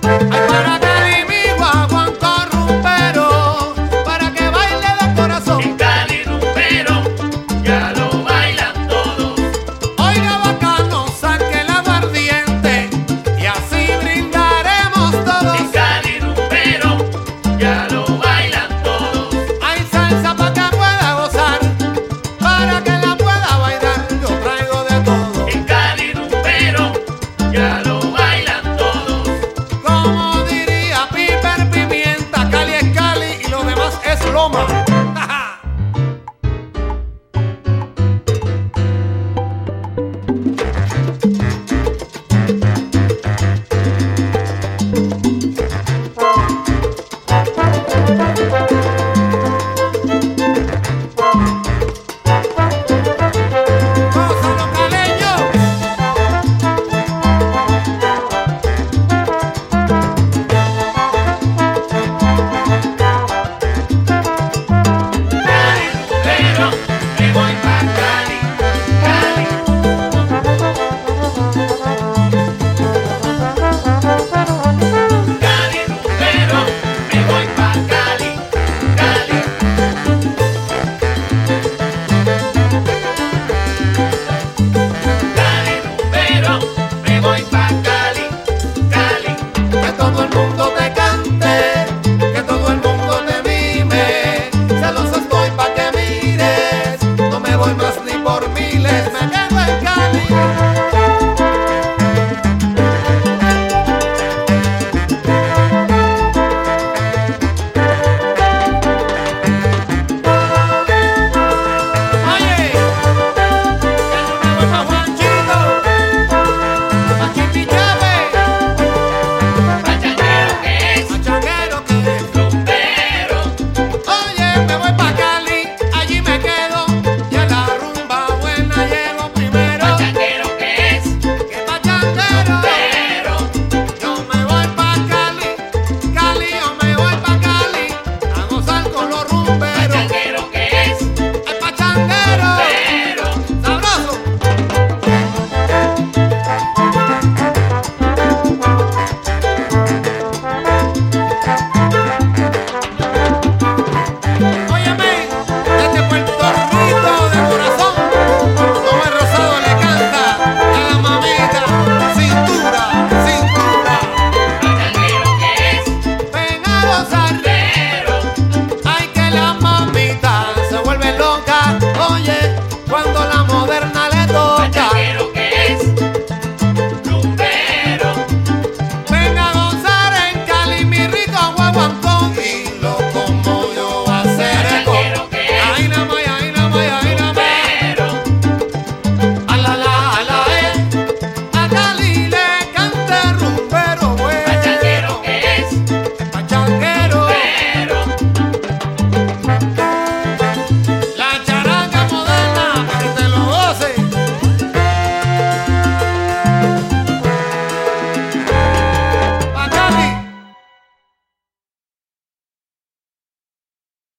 Ay, para Cali mi guaguancó rumbero, para que baile de corazón. En Cali rumbero, ya lo bailan todos. Oiga bacano, saque el aguardiente y así brindaremos todos. En Cali rumbero, ya lo bailan todos. Hay salsa para que pueda gozar, para que la pueda bailar, yo traigo de todo. En Cali rumbero, ya lo bailan todos. Como diría Piper Pimienta, Cali es Cali y lo demás es Loma. Gózalo, caleño. Cali rumbero, me voy pa' Cali, Cali. Cali rumbero, me voy pa' Cali, Cali. Cali rumbero, me voy pa' Cali, Cali. Que todo el mundo te